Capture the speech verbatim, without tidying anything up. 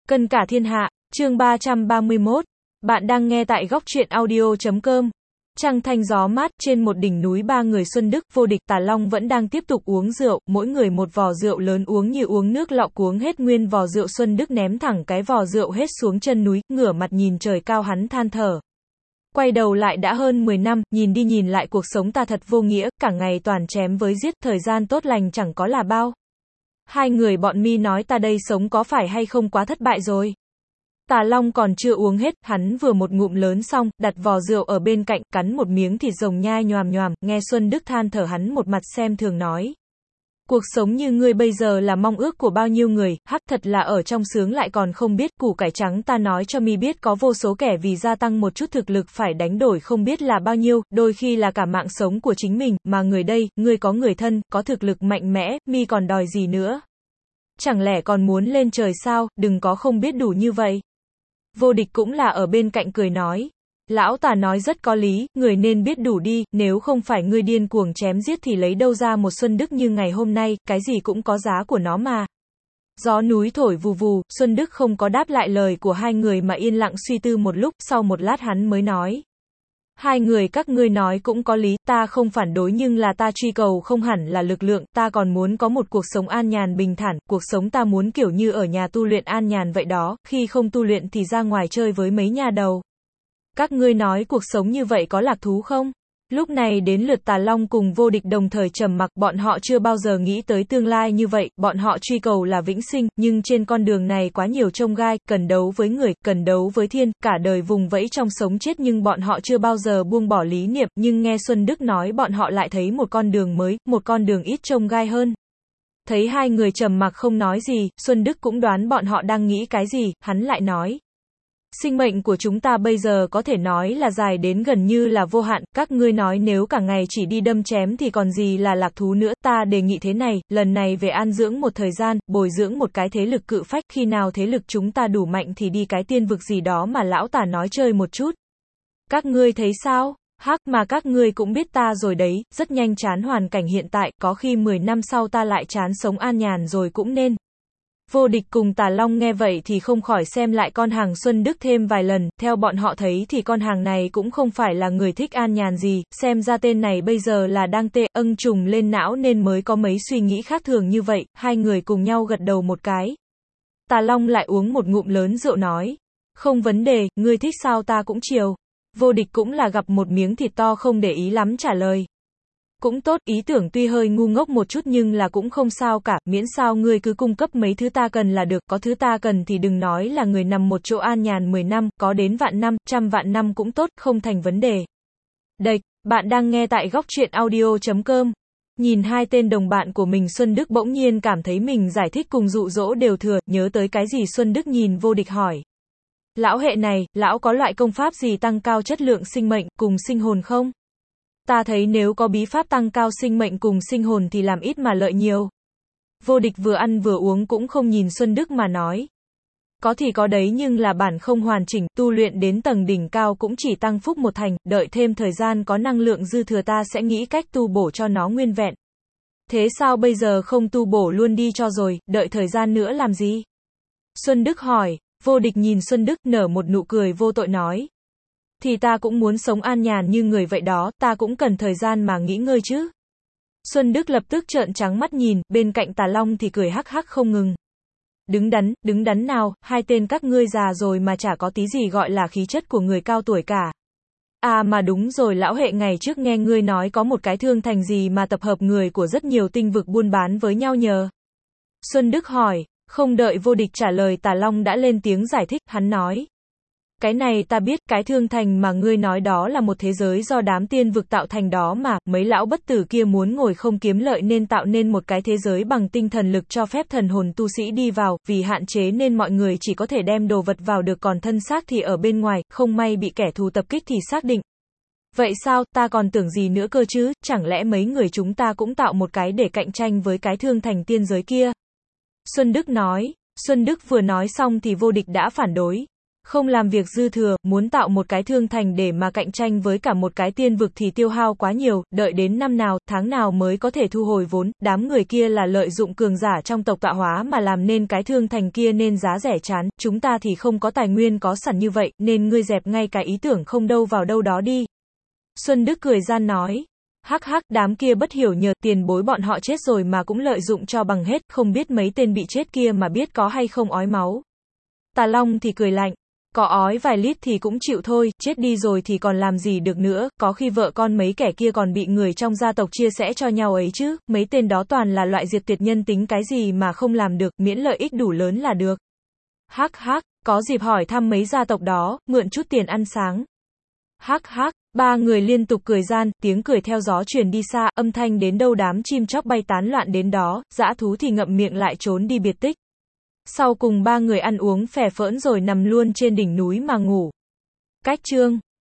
Cân cả thiên hạ, chương ba trăm ba mươi mốt. Bạn đang nghe tại góc truyện audio chấm com. Trăng thanh gió mát, trên một đỉnh núi ba người Xuân Đức, Vô Địch, Tà Long vẫn đang tiếp tục uống rượu, mỗi người một vò rượu lớn uống như uống nước lọ, uống hết nguyên vò rượu Xuân Đức ném thẳng cái vò rượu hết xuống chân núi, ngửa mặt nhìn trời cao hắn than thở. Quay đầu lại đã hơn mười năm, nhìn đi nhìn lại cuộc sống ta thật vô nghĩa, cả ngày toàn chém với giết, thời gian tốt lành chẳng có là bao. Hai người bọn mi nói ta đây sống có phải hay không quá thất bại rồi. Tà Long còn chưa uống hết, hắn vừa một ngụm lớn xong, đặt vò rượu ở bên cạnh, cắn một miếng thịt rồng nhai nhoàm nhoàm, nghe Xuân Đức than thở hắn một mặt xem thường nói. Cuộc sống như ngươi bây giờ là mong ước của bao nhiêu người, hắc thật là ở trong sướng lại còn không biết, củ cải trắng ta nói cho mi biết có vô số kẻ vì gia tăng một chút thực lực phải đánh đổi không biết là bao nhiêu, đôi khi là cả mạng sống của chính mình, mà người đây, ngươi có người thân, có thực lực mạnh mẽ, mi còn đòi gì nữa? Chẳng lẽ còn muốn lên trời sao, đừng có không biết đủ như vậy. Vô Địch cũng là ở bên cạnh cười nói. Lão Tà nói rất có lý, người nên biết đủ đi, nếu không phải ngươi điên cuồng chém giết thì lấy đâu ra một Xuân Đức như ngày hôm nay, cái gì cũng có giá của nó mà. Gió núi thổi vù vù, Xuân Đức không có đáp lại lời của hai người mà yên lặng suy tư một lúc, sau một lát hắn mới nói. Hai người các ngươi nói cũng có lý, ta không phản đối nhưng là ta truy cầu không hẳn là lực lượng, ta còn muốn có một cuộc sống an nhàn bình thản, cuộc sống ta muốn kiểu như ở nhà tu luyện an nhàn vậy đó, khi không tu luyện thì ra ngoài chơi với mấy nhà đầu. Các ngươi nói cuộc sống như vậy có lạc thú không? Lúc này đến lượt Tà Long cùng Vô Địch đồng thời trầm mặc, bọn họ chưa bao giờ nghĩ tới tương lai như vậy, bọn họ truy cầu là vĩnh sinh, nhưng trên con đường này quá nhiều chông gai, cần đấu với người, cần đấu với thiên, cả đời vùng vẫy trong sống chết nhưng bọn họ chưa bao giờ buông bỏ lý niệm, nhưng nghe Xuân Đức nói bọn họ lại thấy một con đường mới, một con đường ít chông gai hơn. Thấy hai người trầm mặc không nói gì, Xuân Đức cũng đoán bọn họ đang nghĩ cái gì, hắn lại nói. Sinh mệnh của chúng ta bây giờ có thể nói là dài đến gần như là vô hạn, các ngươi nói nếu cả ngày chỉ đi đâm chém thì còn gì là lạc thú nữa, ta đề nghị thế này, lần này về an dưỡng một thời gian, bồi dưỡng một cái thế lực cự phách, khi nào thế lực chúng ta đủ mạnh thì đi cái tiên vực gì đó mà lão Tà nói chơi một chút. Các ngươi thấy sao? Hắc mà các ngươi cũng biết ta rồi đấy, rất nhanh chán hoàn cảnh hiện tại, có khi mười năm sau ta lại chán sống an nhàn rồi cũng nên. Vô Địch cùng Tà Long nghe vậy thì không khỏi xem lại con hàng Xuân Đức thêm vài lần, theo bọn họ thấy thì con hàng này cũng không phải là người thích an nhàn gì, xem ra tên này bây giờ là đang tê âng trùng lên não nên mới có mấy suy nghĩ khác thường như vậy, hai người cùng nhau gật đầu một cái. Tà Long lại uống một ngụm lớn rượu nói, không vấn đề, ngươi thích sao ta cũng chiều. Vô Địch cũng là gặp một miếng thịt to không để ý lắm trả lời. Cũng tốt, ý tưởng tuy hơi ngu ngốc một chút nhưng là cũng không sao cả, miễn sao ngươi cứ cung cấp mấy thứ ta cần là được, có thứ ta cần thì đừng nói là người nằm một chỗ an nhàn mười năm, có đến vạn năm, trăm vạn năm cũng tốt, không thành vấn đề. Địch, bạn đang nghe tại góc truyện audio chấm com. Nhìn hai tên đồng bạn của mình Xuân Đức bỗng nhiên cảm thấy mình giải thích cùng dụ dỗ đều thừa, nhớ tới cái gì Xuân Đức nhìn Vô Địch hỏi. Lão hệ này, lão có loại công pháp gì tăng cao chất lượng sinh mệnh, cùng sinh hồn không? Ta thấy nếu có bí pháp tăng cao sinh mệnh cùng sinh hồn thì làm ít mà lợi nhiều. Vô Địch vừa ăn vừa uống cũng không nhìn Xuân Đức mà nói. Có thì có đấy nhưng là bản không hoàn chỉnh, tu luyện đến tầng đỉnh cao cũng chỉ tăng phúc một thành, đợi thêm thời gian có năng lượng dư thừa ta sẽ nghĩ cách tu bổ cho nó nguyên vẹn. Thế sao bây giờ không tu bổ luôn đi cho rồi, đợi thời gian nữa làm gì? Xuân Đức hỏi. Vô Địch nhìn Xuân Đức nở một nụ cười vô tội nói. Thì ta cũng muốn sống an nhàn như người vậy đó, ta cũng cần thời gian mà nghỉ ngơi chứ. Xuân Đức lập tức trợn trắng mắt nhìn, bên cạnh Tà Long thì cười hắc hắc không ngừng. Đứng đắn, đứng đắn nào, hai tên các ngươi già rồi mà chả có tí gì gọi là khí chất của người cao tuổi cả. À mà đúng rồi, lão hệ ngày trước nghe ngươi nói có một cái thương thành gì mà tập hợp người của rất nhiều tinh vực buôn bán với nhau nhờ. Xuân Đức hỏi, không đợi Vô Địch trả lời Tà Long đã lên tiếng giải thích, hắn nói. Cái này ta biết, cái thương thành mà ngươi nói đó là một thế giới do đám tiên vực tạo thành đó mà, mấy lão bất tử kia muốn ngồi không kiếm lợi nên tạo nên một cái thế giới bằng tinh thần lực cho phép thần hồn tu sĩ đi vào, vì hạn chế nên mọi người chỉ có thể đem đồ vật vào được còn thân xác thì ở bên ngoài, không may bị kẻ thù tập kích thì xác định. Vậy sao, ta còn tưởng gì nữa cơ chứ, chẳng lẽ mấy người chúng ta cũng tạo một cái để cạnh tranh với cái thương thành tiên giới kia? Xuân Đức nói, Xuân Đức vừa nói xong thì Vô Địch đã phản đối. Không làm việc dư thừa, muốn tạo một cái thương thành để mà cạnh tranh với cả một cái tiên vực thì tiêu hao quá nhiều, đợi đến năm nào, tháng nào mới có thể thu hồi vốn, đám người kia là lợi dụng cường giả trong tộc tạo hóa mà làm nên cái thương thành kia nên giá rẻ chán, chúng ta thì không có tài nguyên có sẵn như vậy, nên ngươi dẹp ngay cái ý tưởng không đâu vào đâu đó đi. Xuân Đức cười gian nói. Hắc hắc, đám kia bất hiểu nhờ, tiền bối bọn họ chết rồi mà cũng lợi dụng cho bằng hết, không biết mấy tên bị chết kia mà biết có hay không ói máu. Tà Long thì cười lạnh. Có ói vài lít thì cũng chịu thôi, chết đi rồi thì còn làm gì được nữa, có khi vợ con mấy kẻ kia còn bị người trong gia tộc chia sẻ cho nhau ấy chứ, mấy tên đó toàn là loại diệt tuyệt nhân tính cái gì mà không làm được, miễn lợi ích đủ lớn là được. Hắc hắc, có dịp hỏi thăm mấy gia tộc đó, mượn chút tiền ăn sáng. Hắc hắc, ba người liên tục cười gian, tiếng cười theo gió truyền đi xa, âm thanh đến đâu đám chim chóc bay tán loạn đến đó, dã thú thì ngậm miệng lại trốn đi biệt tích. Sau cùng ba người ăn uống phè phỡn rồi nằm luôn trên đỉnh núi mà ngủ. Cách chương